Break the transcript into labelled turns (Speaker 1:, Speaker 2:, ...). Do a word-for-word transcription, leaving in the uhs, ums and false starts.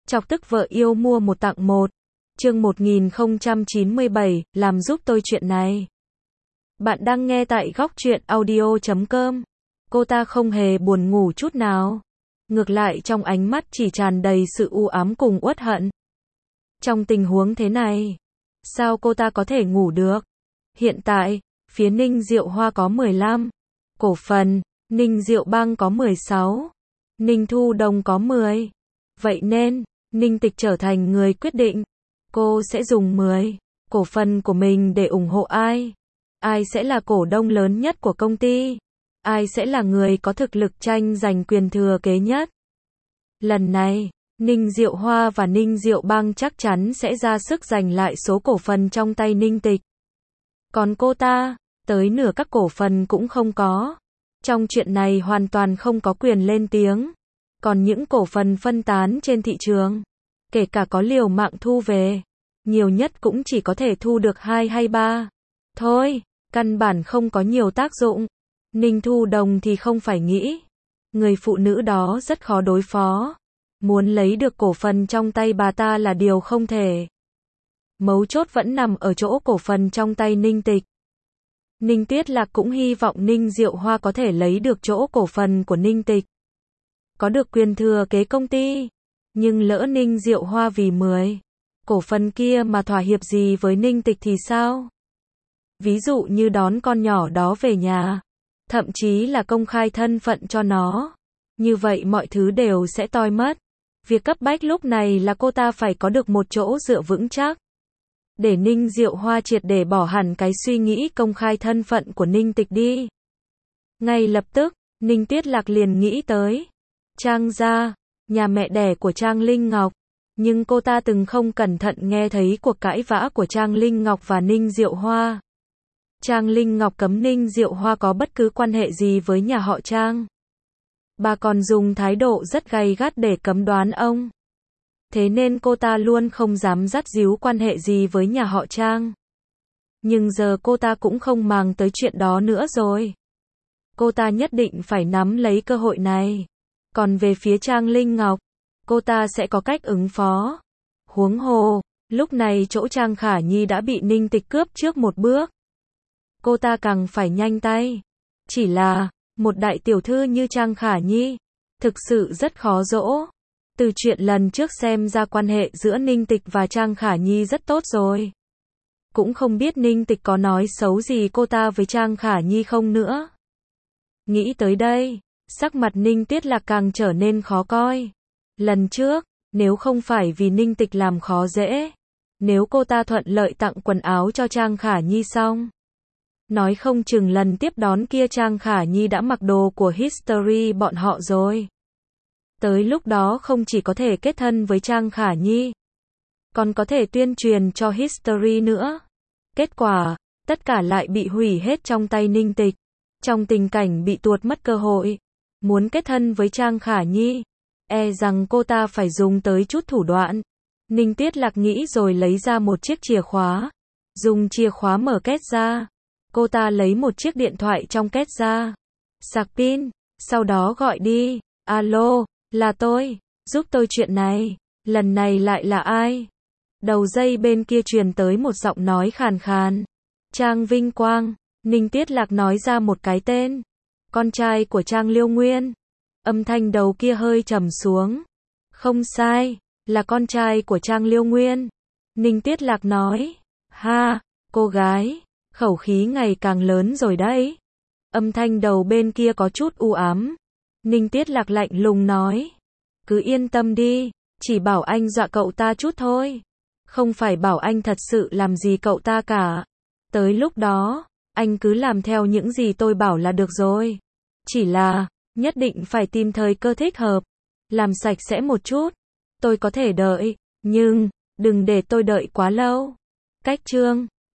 Speaker 1: Chọc tức vợ yêu mua một tặng một. Chương một nghìn không trăm chín mươi bảy, làm giúp tôi chuyện này. Bạn đang nghe tại góc truyện audio chấm com. Cô ta không hề buồn ngủ chút nào. Ngược lại trong ánh mắt chỉ tràn đầy sự u ám cùng uất hận. Trong tình huống thế này, sao cô ta có thể ngủ được? Hiện tại, phía Ninh Diệu Hoa có mười lăm cổ phần, Ninh Diệu Bang có mười sáu, Ninh Thu Đồng có mười. Vậy nên, Ninh Tịch trở thành người quyết định. Cô sẽ dùng mười cổ phần của mình để ủng hộ ai? Ai sẽ là cổ đông lớn nhất của công ty? Ai sẽ là người có thực lực tranh giành quyền thừa kế nhất? Lần này, Ninh Diệu Hoa và Ninh Diệu Bang chắc chắn sẽ ra sức giành lại số cổ phần trong tay Ninh Tịch. Còn cô ta, tới nửa các cổ phần cũng không có. Trong chuyện này hoàn toàn không có quyền lên tiếng. Còn những cổ phần phân tán trên thị trường, kể cả có liều mạng thu về, nhiều nhất cũng chỉ có thể thu được hai hay ba. Thôi, căn bản không có nhiều tác dụng. Ninh Thu Đồng thì không phải nghĩ. Người phụ nữ đó rất khó đối phó. Muốn lấy được cổ phần trong tay bà ta là điều không thể. Mấu chốt vẫn nằm ở chỗ cổ phần trong tay Ninh Tịch. Ninh Tuyết Lạc cũng hy vọng Ninh Diệu Hoa có thể lấy được chỗ cổ phần của Ninh Tịch. Có được quyền thừa kế công ty. Nhưng lỡ Ninh Diệu Hoa vì mười cổ phần kia mà thỏa hiệp gì với Ninh Tịch thì sao? Ví dụ như đón con nhỏ đó về nhà, thậm chí là công khai thân phận cho nó. Như vậy mọi thứ đều sẽ toi mất. Việc cấp bách lúc này là cô ta phải có được một chỗ dựa vững chắc. Để Ninh Diệu Hoa triệt để bỏ hẳn cái suy nghĩ công khai thân phận của Ninh Tịch đi. Ngay lập tức, Ninh Tuyết Lạc liền nghĩ tới Trang gia, nhà mẹ đẻ của Trang Linh Ngọc. Nhưng cô ta từng không cẩn thận nghe thấy cuộc cãi vã của Trang Linh Ngọc và Ninh Diệu Hoa. Trang Linh Ngọc cấm Ninh Diệu Hoa có bất cứ quan hệ gì với nhà họ Trang. Bà còn dùng thái độ rất gay gắt để cấm đoán ông. Thế nên cô ta luôn không dám dắt díu quan hệ gì với nhà họ Trang. Nhưng giờ cô ta cũng không màng tới chuyện đó nữa rồi. Cô ta nhất định phải nắm lấy cơ hội này. Còn về phía Trang Linh Ngọc, cô ta sẽ có cách ứng phó. Huống hồ, lúc này chỗ Trang Khả Nhi đã bị Ninh Tịch cướp trước một bước. Cô ta càng phải nhanh tay. Chỉ là, một đại tiểu thư như Trang Khả Nhi, thực sự rất khó dỗ. Từ chuyện lần trước xem ra quan hệ giữa Ninh Tịch và Trang Khả Nhi rất tốt rồi. Cũng không biết Ninh Tịch có nói xấu gì cô ta với Trang Khả Nhi không nữa. Nghĩ tới đây, sắc mặt Ninh Tuyết Lạc càng trở nên khó coi. Lần trước, nếu không phải vì Ninh Tịch làm khó dễ, nếu cô ta thuận lợi tặng quần áo cho Trang Khả Nhi xong, nói không chừng lần tiếp đón kia Trang Khả Nhi đã mặc đồ của History bọn họ rồi. Tới lúc đó không chỉ có thể kết thân với Trang Khả Nhi, còn có thể tuyên truyền cho History nữa. Kết quả, tất cả lại bị hủy hết trong tay Ninh Tịch. Trong tình cảnh bị tuột mất cơ hội, muốn kết thân với Trang Khả Nhi, e rằng cô ta phải dùng tới chút thủ đoạn. Ninh Tuyết Lạc nghĩ rồi lấy ra một chiếc chìa khóa. Dùng chìa khóa mở két ra. Cô ta lấy một chiếc điện thoại trong két ra. Sạc pin, sau đó gọi đi. Alo, là tôi, giúp tôi chuyện này. Lần này lại là ai? Đầu dây bên kia truyền tới một giọng nói khàn khàn. Trang Vinh Quang. Ninh Tuyết Lạc nói ra một cái tên. Con trai của Trang Liêu Nguyên. Âm thanh đầu kia hơi trầm xuống. Không sai, là con trai của Trang Liêu Nguyên. Ninh Tuyết Lạc nói. Ha, cô gái, khẩu khí ngày càng lớn rồi đấy. Âm thanh đầu bên kia có chút u ám. Ninh Tuyết Lạc lạnh lùng nói. Cứ yên tâm đi, chỉ bảo anh dọa cậu ta chút thôi. Không phải bảo anh thật sự làm gì cậu ta cả. Tới lúc đó, anh cứ làm theo những gì tôi bảo là được rồi. Chỉ là, nhất định phải tìm thời cơ thích hợp. Làm sạch sẽ một chút. Tôi có thể đợi, nhưng, đừng để tôi đợi quá lâu. Cách chương